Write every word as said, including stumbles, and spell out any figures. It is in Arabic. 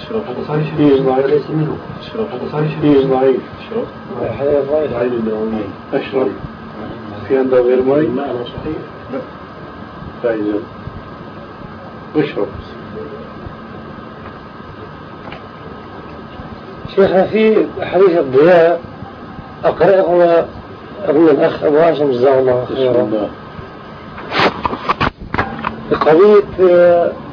اشرب هذا صحيح فيه ضعيف ليس منه اشرب هذا صحيح فيه ضعيف اشرب هذا ضعيف ضعيف الدوامين اشرب في عنده غير ماء الماء صحيح لا فايزة اشرب شيخنا في حديث الضياء أقرأه أقول الأخ أبو هاشم جزاه الله خيرا بقضية